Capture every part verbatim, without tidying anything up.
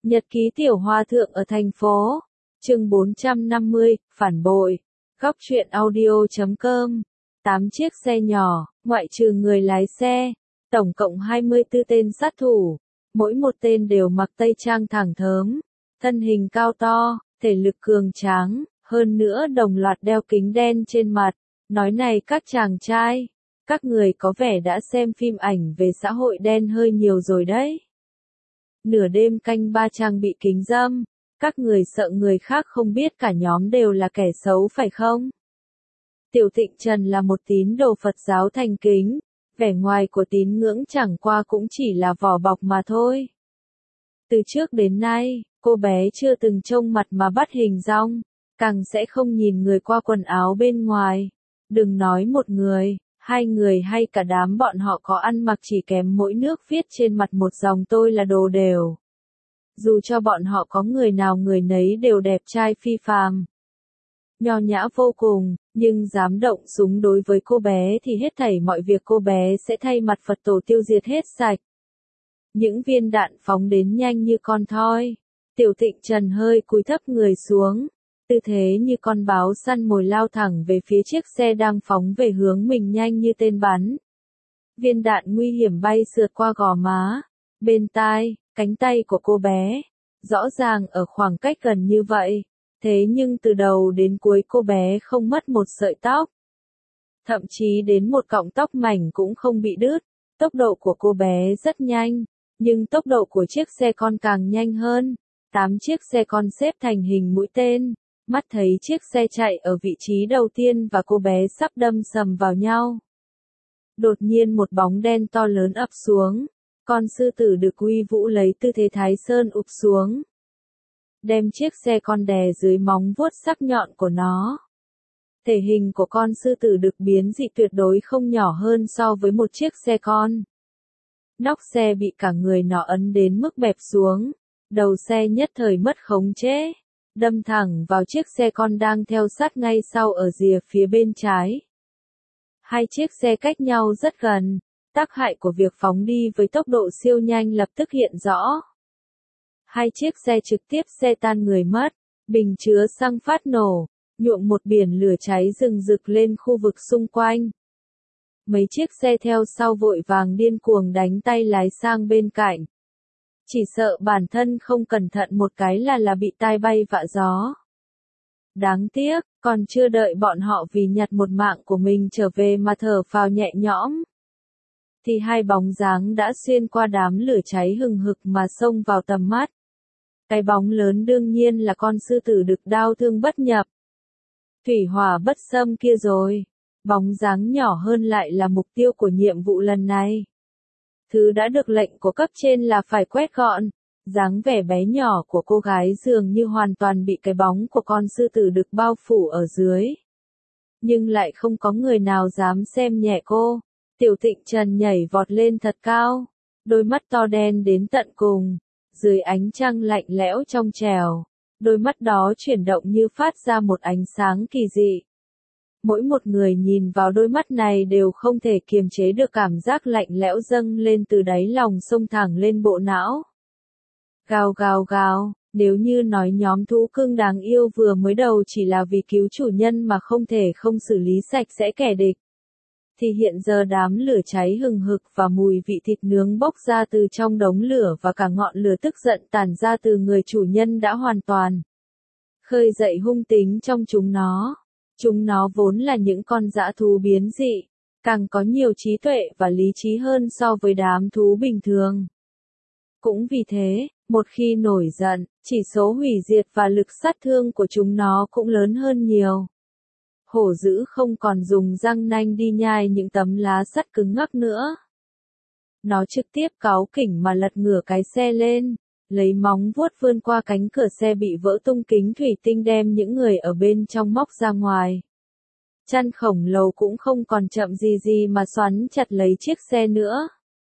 Nhật ký tiểu hòa thượng ở thành phố. Chương bốn trăm năm mươi, phản bội. Góc truyện audio chấm com. tám chiếc xe nhỏ, ngoại trừ người lái xe, tổng cộng hai mươi tư tên sát thủ. Mỗi một tên đều mặc tây trang thẳng thớm, thân hình cao to, thể lực cường tráng, hơn nữa đồng loạt đeo kính đen trên mặt. Nói này các chàng trai, các người có vẻ đã xem phim ảnh về xã hội đen hơi nhiều rồi đấy. Nửa đêm canh ba trang bị kính râm, các người sợ người khác không biết cả nhóm đều là kẻ xấu phải không? Tiểu Thịnh Trần là một tín đồ Phật giáo thành kính, vẻ ngoài của tín ngưỡng chẳng qua cũng chỉ là vỏ bọc mà thôi. Từ trước đến nay, cô bé chưa từng trông mặt mà bắt hình dong, càng sẽ không nhìn người qua quần áo bên ngoài. Đừng nói một người, hai người hay cả đám bọn họ có ăn mặc chỉ kém mỗi nước viết trên mặt một dòng tôi là đồ đều. Dù cho bọn họ có người nào người nấy đều đẹp trai phi phàm, nho nhã vô cùng, nhưng dám động súng đối với cô bé thì hết thảy mọi việc cô bé sẽ thay mặt Phật tổ tiêu diệt hết sạch. Những viên đạn phóng đến nhanh như con thoi. Tiểu Thịnh Trần hơi cúi thấp người xuống, tư thế như con báo săn mồi lao thẳng về phía chiếc xe đang phóng về hướng mình nhanh như tên bắn. Viên đạn nguy hiểm bay sượt qua gò má, bên tai, cánh tay của cô bé, rõ ràng ở khoảng cách gần như vậy, thế nhưng từ đầu đến cuối cô bé không mất một sợi tóc. Thậm chí đến một cọng tóc mảnh cũng không bị đứt. Tốc độ của cô bé rất nhanh, nhưng tốc độ của chiếc xe con càng nhanh hơn. Tám chiếc xe con xếp thành hình mũi tên, mắt thấy chiếc xe chạy ở vị trí đầu tiên và cô bé sắp đâm sầm vào nhau. Đột nhiên một bóng đen to lớn ập xuống, con sư tử được uy vũ lấy tư thế Thái Sơn ụp xuống, đem chiếc xe con đè dưới móng vuốt sắc nhọn của nó. Thể hình của con sư tử được biến dị tuyệt đối không nhỏ hơn so với một chiếc xe con. Nóc xe bị cả người nó ấn đến mức bẹp xuống, đầu xe nhất thời mất khống chế, đâm thẳng vào chiếc xe con đang theo sát ngay sau ở rìa phía bên trái. Hai chiếc xe cách nhau rất gần, tác hại của việc phóng đi với tốc độ siêu nhanh lập tức hiện rõ. Hai chiếc xe trực tiếp xe tan người mất, bình chứa xăng phát nổ, nhuộm một biển lửa cháy rừng rực lên khu vực xung quanh. Mấy chiếc xe theo sau vội vàng điên cuồng đánh tay lái sang bên cạnh. Chỉ sợ bản thân không cẩn thận một cái là là bị tai bay vạ gió. Đáng tiếc, còn chưa đợi bọn họ vì nhặt một mạng của mình trở về mà thở phào nhẹ nhõm, thì hai bóng dáng đã xuyên qua đám lửa cháy hừng hực mà xông vào tầm mắt. Cái bóng lớn đương nhiên là con sư tử đực đao thương bất nhập, thủy hỏa bất xâm kia rồi. Bóng dáng nhỏ hơn lại là mục tiêu của nhiệm vụ lần này. Thứ đã được lệnh của cấp trên là phải quét gọn. Dáng vẻ bé nhỏ của cô gái dường như hoàn toàn bị cái bóng của con sư tử đực bao phủ ở dưới. Nhưng lại không có người nào dám xem nhẹ cô. Tiểu Thịnh Trần nhảy vọt lên thật cao, đôi mắt to đen đến tận cùng, dưới ánh trăng lạnh lẽo trong trẻo, đôi mắt đó chuyển động như phát ra một ánh sáng kỳ dị. Mỗi một người nhìn vào đôi mắt này đều không thể kiềm chế được cảm giác lạnh lẽo dâng lên từ đáy lòng xông thẳng lên bộ não. Gào gào gào, nếu như nói nhóm thú cưng đáng yêu vừa mới đầu chỉ là vì cứu chủ nhân mà không thể không xử lý sạch sẽ kẻ địch, thì hiện giờ đám lửa cháy hừng hực và mùi vị thịt nướng bốc ra từ trong đống lửa và cả ngọn lửa tức giận tản ra từ người chủ nhân đã hoàn toàn khơi dậy hung tính trong chúng nó. Chúng nó vốn là những con dã thú biến dị, càng có nhiều trí tuệ và lý trí hơn so với đám thú bình thường. Cũng vì thế, một khi nổi giận, chỉ số hủy diệt và lực sát thương của chúng nó cũng lớn hơn nhiều. Hổ dữ không còn dùng răng nanh đi nhai những tấm lá sắt cứng ngắc nữa. Nó trực tiếp cáu kỉnh mà lật ngửa cái xe lên, lấy móng vuốt vươn qua cánh cửa xe bị vỡ tung kính thủy tinh đem những người ở bên trong móc ra ngoài. Chăn khổng lồ cũng không còn chậm gì gì mà xoắn chặt lấy chiếc xe nữa.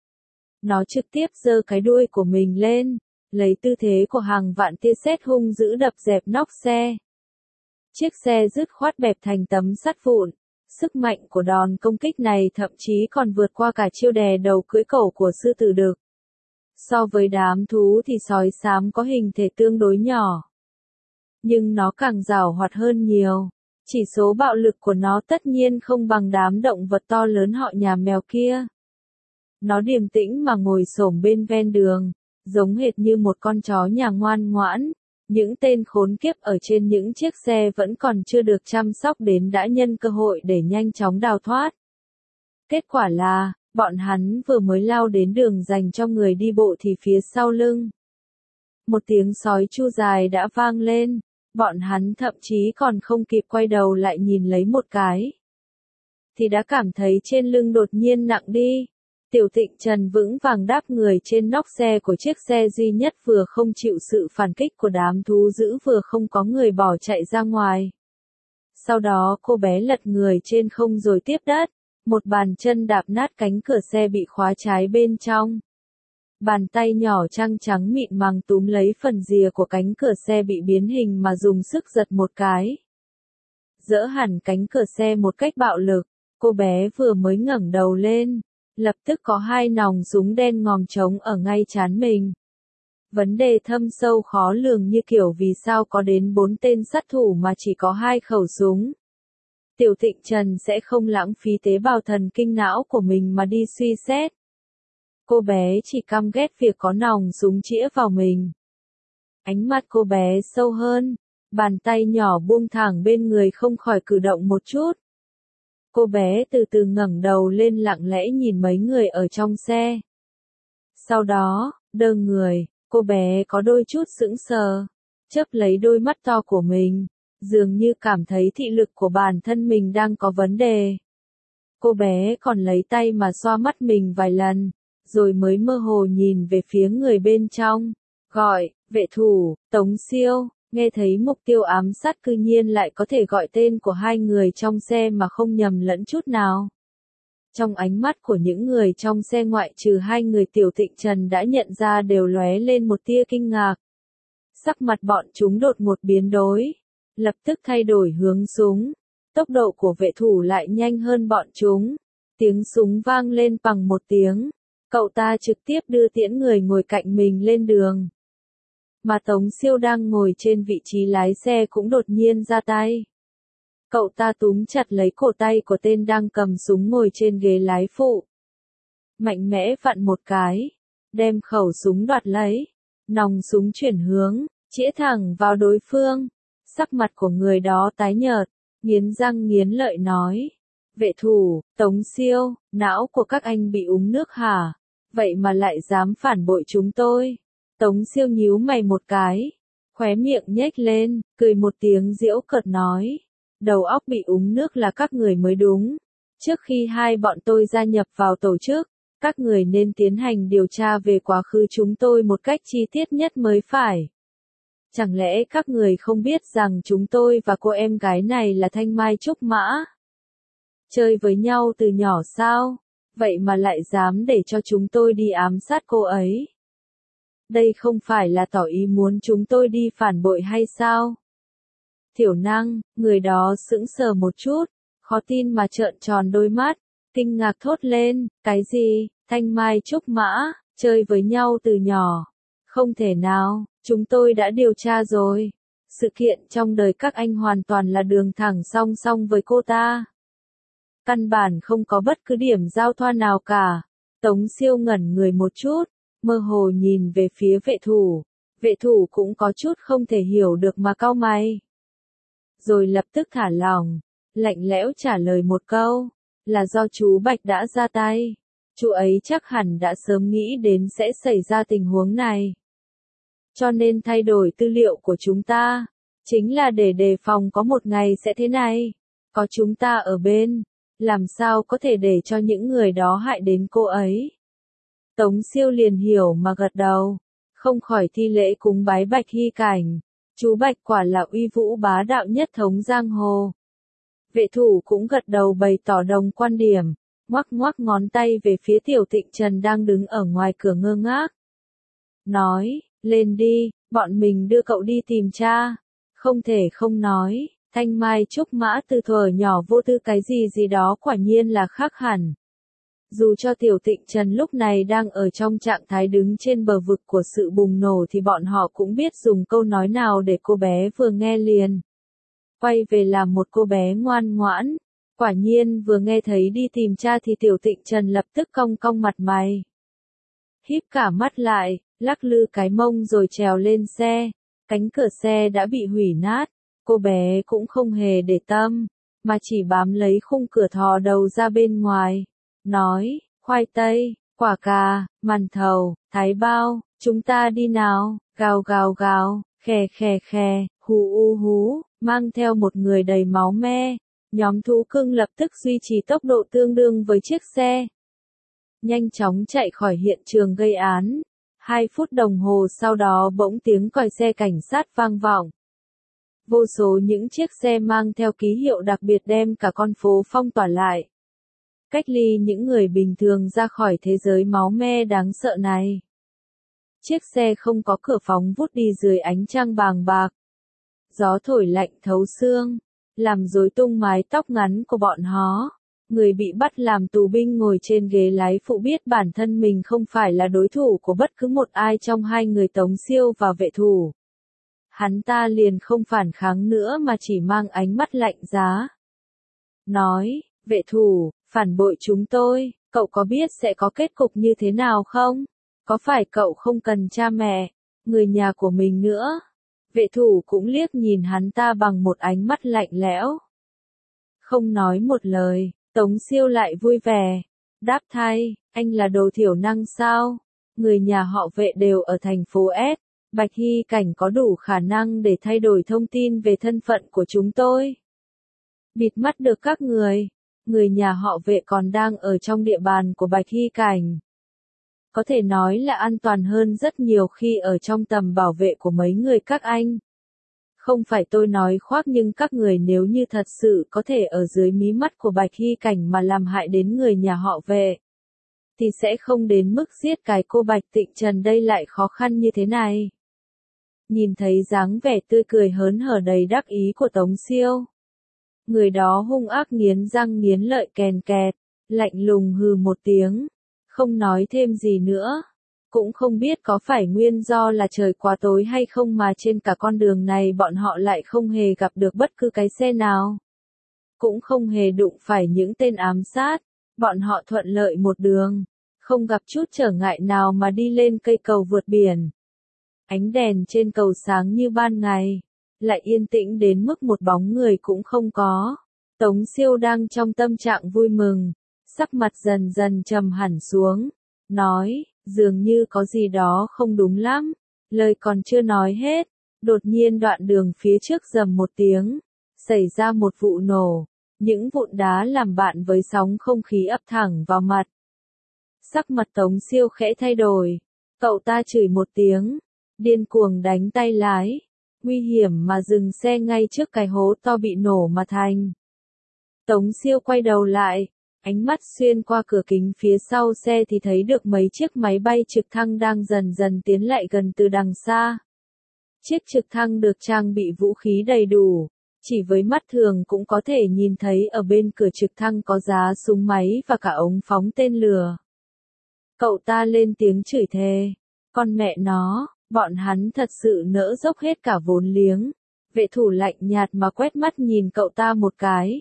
Nó trực tiếp giơ cái đuôi của mình lên, lấy tư thế của hàng vạn tia sét hung dữ đập dẹp nóc xe. Chiếc xe dứt khoát bẹp thành tấm sắt vụn. Sức mạnh của đòn công kích này thậm chí còn vượt qua cả chiêu đè đầu cưỡi cổ của sư tử đực. So với đám thú thì sói xám có hình thể tương đối nhỏ. Nhưng nó càng giàu hoạt hơn nhiều. Chỉ số bạo lực của nó tất nhiên không bằng đám động vật to lớn họ nhà mèo kia. Nó điềm tĩnh mà ngồi xổm bên ven đường, giống hệt như một con chó nhà ngoan ngoãn. Những tên khốn kiếp ở trên những chiếc xe vẫn còn chưa được chăm sóc đến đã nhân cơ hội để nhanh chóng đào thoát. Kết quả là, bọn hắn vừa mới lao đến đường dành cho người đi bộ thì phía sau lưng. Một tiếng sói chu dài đã vang lên, bọn hắn thậm chí còn không kịp quay đầu lại nhìn lấy một cái. Thì đã cảm thấy trên lưng đột nhiên nặng đi. Tiểu Tịnh Trần vững vàng đáp người trên nóc xe của chiếc xe duy nhất vừa không chịu sự phản kích của đám thú dữ vừa không có người bỏ chạy ra ngoài. Sau đó cô bé lật người trên không rồi tiếp đất, một bàn chân đạp nát cánh cửa xe bị khóa trái bên trong. Bàn tay nhỏ trắng trắng mịn màng túm lấy phần rìa của cánh cửa xe bị biến hình mà dùng sức giật một cái. Dỡ hẳn cánh cửa xe một cách bạo lực, cô bé vừa mới ngẩng đầu lên. Lập tức có hai nòng súng đen ngòm trống ở ngay trán mình. Vấn đề thâm sâu khó lường như kiểu vì sao có đến bốn tên sát thủ mà chỉ có hai khẩu súng. Tiểu Tịnh Trần sẽ không lãng phí tế bào thần kinh não của mình mà đi suy xét. Cô bé chỉ căm ghét việc có nòng súng chĩa vào mình. Ánh mắt cô bé sâu hơn, bàn tay nhỏ buông thẳng bên người không khỏi cử động một chút. Cô bé từ từ ngẩng đầu lên lặng lẽ nhìn mấy người ở trong xe. Sau đó, đơ người, cô bé có đôi chút sững sờ, chớp lấy đôi mắt to của mình, dường như cảm thấy thị lực của bản thân mình đang có vấn đề. Cô bé còn lấy tay mà xoa mắt mình vài lần, rồi mới mơ hồ nhìn về phía người bên trong, gọi, vệ thủ, Tống Siêu. Nghe thấy mục tiêu ám sát cư nhiên lại có thể gọi tên của hai người trong xe mà không nhầm lẫn chút nào. Trong ánh mắt của những người trong xe ngoại trừ hai người Tiểu Tịnh Trần đã nhận ra đều lóe lên một tia kinh ngạc. Sắc mặt bọn chúng đột ngột biến đổi, lập tức thay đổi hướng súng. Tốc độ của vệ thủ lại nhanh hơn bọn chúng. Tiếng súng vang lên bằng một tiếng. Cậu ta trực tiếp đưa tiễn người ngồi cạnh mình lên đường. Mà Tống Siêu đang ngồi trên vị trí lái xe cũng đột nhiên ra tay. Cậu ta túm chặt lấy cổ tay của tên đang cầm súng ngồi trên ghế lái phụ. Mạnh mẽ vặn một cái, đem khẩu súng đoạt lấy, nòng súng chuyển hướng, chĩa thẳng vào đối phương. Sắc mặt của người đó tái nhợt, nghiến răng nghiến lợi nói. Vệ thủ, Tống Siêu, não của các anh bị uống nước hả? Vậy mà lại dám phản bội chúng tôi. Tống Siêu nhíu mày một cái, khóe miệng nhếch lên, cười một tiếng giễu cợt nói. Đầu óc bị uống nước là các người mới đúng. Trước khi hai bọn tôi gia nhập vào tổ chức, các người nên tiến hành điều tra về quá khứ chúng tôi một cách chi tiết nhất mới phải. Chẳng lẽ các người không biết rằng chúng tôi và cô em gái này là Thanh Mai Trúc Mã? Chơi với nhau từ nhỏ sao? Vậy mà lại dám để cho chúng tôi đi ám sát cô ấy. Đây không phải là tỏ ý muốn chúng tôi đi phản bội hay sao? Thiểu năng, người đó sững sờ một chút, khó tin mà trợn tròn đôi mắt, kinh ngạc thốt lên, cái gì, Thanh Mai Trúc Mã, chơi với nhau từ nhỏ. Không thể nào, chúng tôi đã điều tra rồi. Sự kiện trong đời các anh hoàn toàn là đường thẳng song song với cô ta. Căn bản không có bất cứ điểm giao thoa nào cả. Tống Siêu ngẩn người một chút, mơ hồ nhìn về phía vệ thủ. Vệ thủ cũng có chút không thể hiểu được mà cau mày. Rồi lập tức thả lỏng, lạnh lẽo trả lời một câu, là do chú Bạch đã ra tay. Chú ấy chắc hẳn đã sớm nghĩ đến sẽ xảy ra tình huống này. Cho nên thay đổi tư liệu của chúng ta, chính là để đề phòng có một ngày sẽ thế này. Có chúng ta ở bên, làm sao có thể để cho những người đó hại đến cô ấy. Tống Siêu liền hiểu mà gật đầu, không khỏi thi lễ cúng bái Bạch Hy Cảnh. Chú Bạch quả là uy vũ bá đạo nhất thống giang hồ. Vệ thủ cũng gật đầu bày tỏ đồng quan điểm, ngoắc ngoắc ngón tay về phía Tiểu Tịnh Trần đang đứng ở ngoài cửa ngơ ngác. Nói, lên đi, bọn mình đưa cậu đi tìm cha. Không thể không nói, Thanh Mai Trúc Mã từ thuở nhỏ vô tư cái gì gì đó quả nhiên là khác hẳn. Dù cho Tiểu Tịnh Trần lúc này đang ở trong trạng thái đứng trên bờ vực của sự bùng nổ thì bọn họ cũng biết dùng câu nói nào để cô bé vừa nghe liền. Quay về làm một cô bé ngoan ngoãn. Quả nhiên vừa nghe thấy đi tìm cha thì Tiểu Tịnh Trần lập tức cong cong mặt mày. Híp cả mắt lại, lắc lư cái mông rồi trèo lên xe. Cánh cửa xe đã bị hủy nát. Cô bé cũng không hề để tâm, mà chỉ bám lấy khung cửa thò đầu ra bên ngoài. Nói, khoai tây, quả cà, màn thầu, thái bao, chúng ta đi nào, gào gào gào, khè khè khè, hú u hú, mang theo một người đầy máu me. Nhóm thú cưng lập tức duy trì tốc độ tương đương với chiếc xe. Nhanh chóng chạy khỏi hiện trường gây án. Hai phút đồng hồ sau đó bỗng tiếng còi xe cảnh sát vang vọng. Vô số những chiếc xe mang theo ký hiệu đặc biệt đem cả con phố phong tỏa lại. Cách ly những người bình thường ra khỏi thế giới máu me đáng sợ này. Chiếc xe không có cửa phóng vút đi dưới ánh trăng bàng bạc. Gió thổi lạnh thấu xương, làm rối tung mái tóc ngắn của bọn họ. Người bị bắt làm tù binh ngồi trên ghế lái phụ biết bản thân mình không phải là đối thủ của bất cứ một ai trong hai người Tống Siêu và Vệ Thủ. Hắn ta liền không phản kháng nữa mà chỉ mang ánh mắt lạnh giá. Nói, Vệ Thủ, phản bội chúng tôi, cậu có biết sẽ có kết cục như thế nào không? Có phải cậu không cần cha mẹ, người nhà của mình nữa? Vệ Thủ cũng liếc nhìn hắn ta bằng một ánh mắt lạnh lẽo. Không nói một lời, Tống Siêu lại vui vẻ. Đáp thay, anh là đồ thiểu năng sao? Người nhà họ Vệ đều ở thành phố S. Bạch Hy Cảnh có đủ khả năng để thay đổi thông tin về thân phận của chúng tôi. Bịt mắt được các người. Người nhà họ Vệ còn đang ở trong địa bàn của Bạch Hy Cảnh. Có thể nói là an toàn hơn rất nhiều khi ở trong tầm bảo vệ của mấy người các anh. Không phải tôi nói khoác nhưng các người nếu như thật sự có thể ở dưới mí mắt của Bạch Hy Cảnh mà làm hại đến người nhà họ Vệ, thì sẽ không đến mức giết cái cô Bạch Tịnh Trần đây lại khó khăn như thế này. Nhìn thấy dáng vẻ tươi cười hớn hở đầy đắc ý của Tống Siêu. Người đó hung ác nghiến răng nghiến lợi kèn kẹt, lạnh lùng hừ một tiếng, không nói thêm gì nữa. Cũng không biết có phải nguyên do là trời quá tối hay không mà trên cả con đường này bọn họ lại không hề gặp được bất cứ cái xe nào. Cũng không hề đụng phải những tên ám sát, bọn họ thuận lợi một đường, không gặp chút trở ngại nào mà đi lên cây cầu vượt biển. Ánh đèn trên cầu sáng như ban ngày, lại yên tĩnh đến mức một bóng người cũng không có. Tống Siêu đang trong tâm trạng vui mừng, sắc mặt dần dần trầm hẳn xuống, nói, dường như có gì đó không đúng lắm. Lời còn chưa nói hết, đột nhiên đoạn đường phía trước rầm một tiếng, xảy ra một vụ nổ, những vụn đá làm bạn với sóng không khí ập thẳng vào mặt. Sắc mặt Tống Siêu khẽ thay đổi, cậu ta chửi một tiếng, điên cuồng đánh tay lái, nguy hiểm mà dừng xe ngay trước cái hố to bị nổ mà thành. Tống Siêu quay đầu lại, ánh mắt xuyên qua cửa kính phía sau xe thì thấy được mấy chiếc máy bay trực thăng đang dần dần tiến lại gần từ đằng xa. Chiếc trực thăng được trang bị vũ khí đầy đủ, chỉ với mắt thường cũng có thể nhìn thấy ở bên cửa trực thăng có giá súng máy và cả ống phóng tên lửa. Cậu ta lên tiếng chửi thề, con mẹ nó, bọn hắn thật sự nỡ dốc hết cả vốn liếng. Vệ Thủ lạnh nhạt mà quét mắt nhìn cậu ta một cái.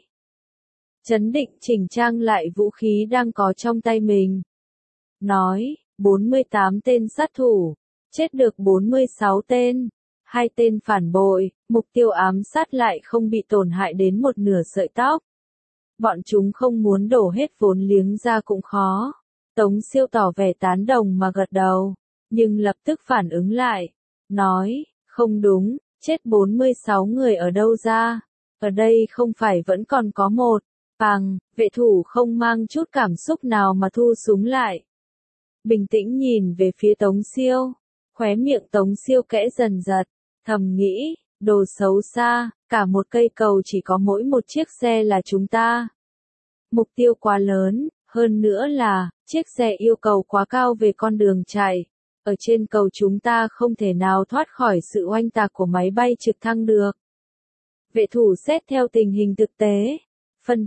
Chấn định chỉnh trang lại vũ khí đang có trong tay mình. Nói, bốn mươi tám tên sát thủ, chết được bốn mươi sáu tên, hai tên phản bội, mục tiêu ám sát lại không bị tổn hại đến một nửa sợi tóc. Bọn chúng không muốn đổ hết vốn liếng ra cũng khó. Tống Siêu tỏ vẻ tán đồng mà gật đầu, nhưng lập tức phản ứng lại, nói, không đúng, chết bốn mươi sáu người ở đâu ra, ở đây không phải vẫn còn có một. Bằng, Vệ Thủ không mang chút cảm xúc nào mà thu súng lại. Bình tĩnh nhìn về phía Tống Siêu, khóe miệng Tống Siêu kẽ dần giật, thầm nghĩ, đồ xấu xa, cả một cây cầu chỉ có mỗi một chiếc xe là chúng ta. Mục tiêu quá lớn, hơn nữa là, chiếc xe yêu cầu quá cao về con đường chạy. Ở trên cầu chúng ta không thể nào thoát khỏi sự oanh tạc của máy bay trực thăng được. Vệ Thủ xét theo tình hình thực tế. Phân tích,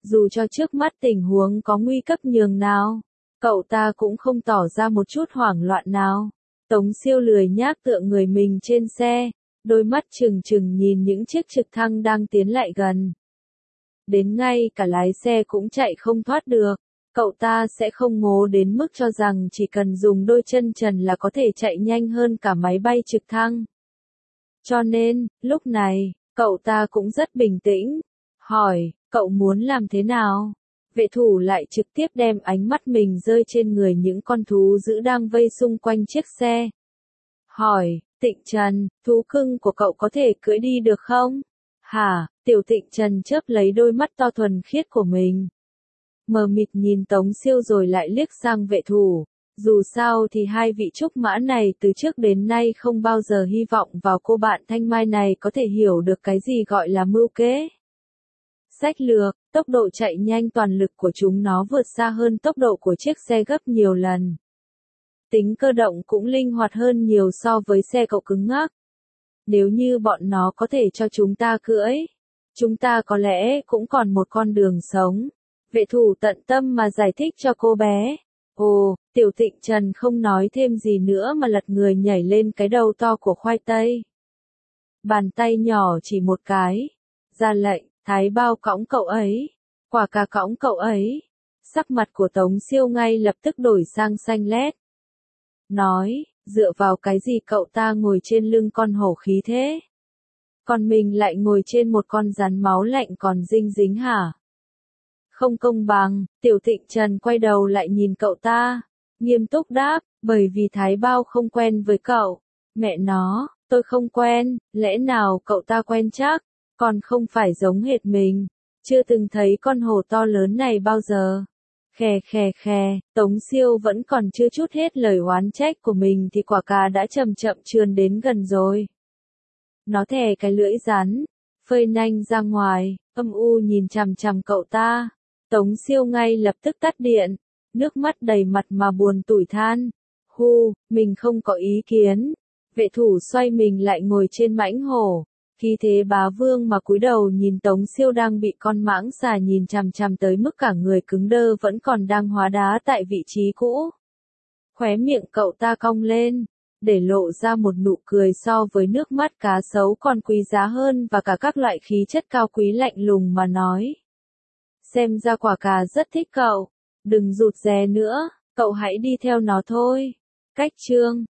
Dù cho trước mắt tình huống có nguy cấp nhường nào, cậu ta cũng không tỏ ra một chút hoảng loạn nào. Tống Siêu lười nhác tựa người mình trên xe, đôi mắt trừng trừng nhìn những chiếc trực thăng đang tiến lại gần. Đến ngay cả lái xe cũng chạy không thoát được, cậu ta sẽ không ngố đến mức cho rằng chỉ cần dùng đôi chân trần là có thể chạy nhanh hơn cả máy bay trực thăng. Cho nên, lúc này, cậu ta cũng rất bình tĩnh, hỏi, cậu muốn làm thế nào? Vệ thủ lại trực tiếp đem ánh mắt mình rơi trên người những con thú dữ đang vây xung quanh chiếc xe. Hỏi, Tịnh Trần, thú cưng của cậu có thể cưỡi đi được không? Hả, Tiểu Tịnh Trần chớp lấy đôi mắt to thuần khiết của mình. Mờ mịt nhìn Tống Siêu rồi lại liếc sang vệ thủ. Dù sao thì hai vị trúc mã này từ trước đến nay không bao giờ hy vọng vào cô bạn thanh mai này có thể hiểu được cái gì gọi là mưu kế. Sách lược, tốc độ chạy nhanh toàn lực của chúng nó vượt xa hơn tốc độ của chiếc xe gấp nhiều lần. Tính cơ động cũng linh hoạt hơn nhiều so với xe cậu cứng ngắc. Nếu như bọn nó có thể cho chúng ta cưỡi, chúng ta có lẽ cũng còn một con đường sống. Vệ thủ tận tâm mà giải thích cho cô bé. Ồ, Tiểu Tịnh Trần không nói thêm gì nữa mà lật người nhảy lên cái đầu to của khoai tây. Bàn tay nhỏ chỉ một cái. Ra lệnh, Thái Bao cõng cậu ấy. Quả cà cõng cậu ấy. Sắc mặt của Tống Siêu ngay lập tức đổi sang xanh lét. Nói, dựa vào cái gì cậu ta ngồi trên lưng con hổ khí thế? Còn mình lại ngồi trên một con rắn máu lạnh còn dinh dính hả? Không công bằng, Tiểu Tịnh Trần quay đầu lại nhìn cậu ta, nghiêm túc đáp, bởi vì Thái Bao không quen với cậu. Mẹ nó, tôi không quen, lẽ nào cậu ta quen chắc, còn không phải giống hệt mình, chưa từng thấy con hổ to lớn này bao giờ. Khè khè khè, Tống Siêu vẫn còn chưa chút hết lời oán trách của mình thì quả cà đã chậm chậm trườn đến gần rồi. Nó thè cái lưỡi rắn, phơi nanh ra ngoài, âm u nhìn chằm chằm cậu ta. Tống Siêu ngay lập tức tắt điện, nước mắt đầy mặt mà buồn tủi than. Hu, mình không có ý kiến. Vệ thủ xoay mình lại ngồi trên mãnh hổ. Khi thế bá vương mà cúi đầu nhìn Tống Siêu đang bị con mãng xà nhìn chằm chằm tới mức cả người cứng đơ vẫn còn đang hóa đá tại vị trí cũ. Khóe miệng cậu ta cong lên, để lộ ra một nụ cười so với nước mắt cá sấu còn quý giá hơn và cả các loại khí chất cao quý lạnh lùng mà nói. Xem ra quả cà rất thích cậu, đừng rụt rè nữa, cậu hãy đi theo nó thôi. Cách chương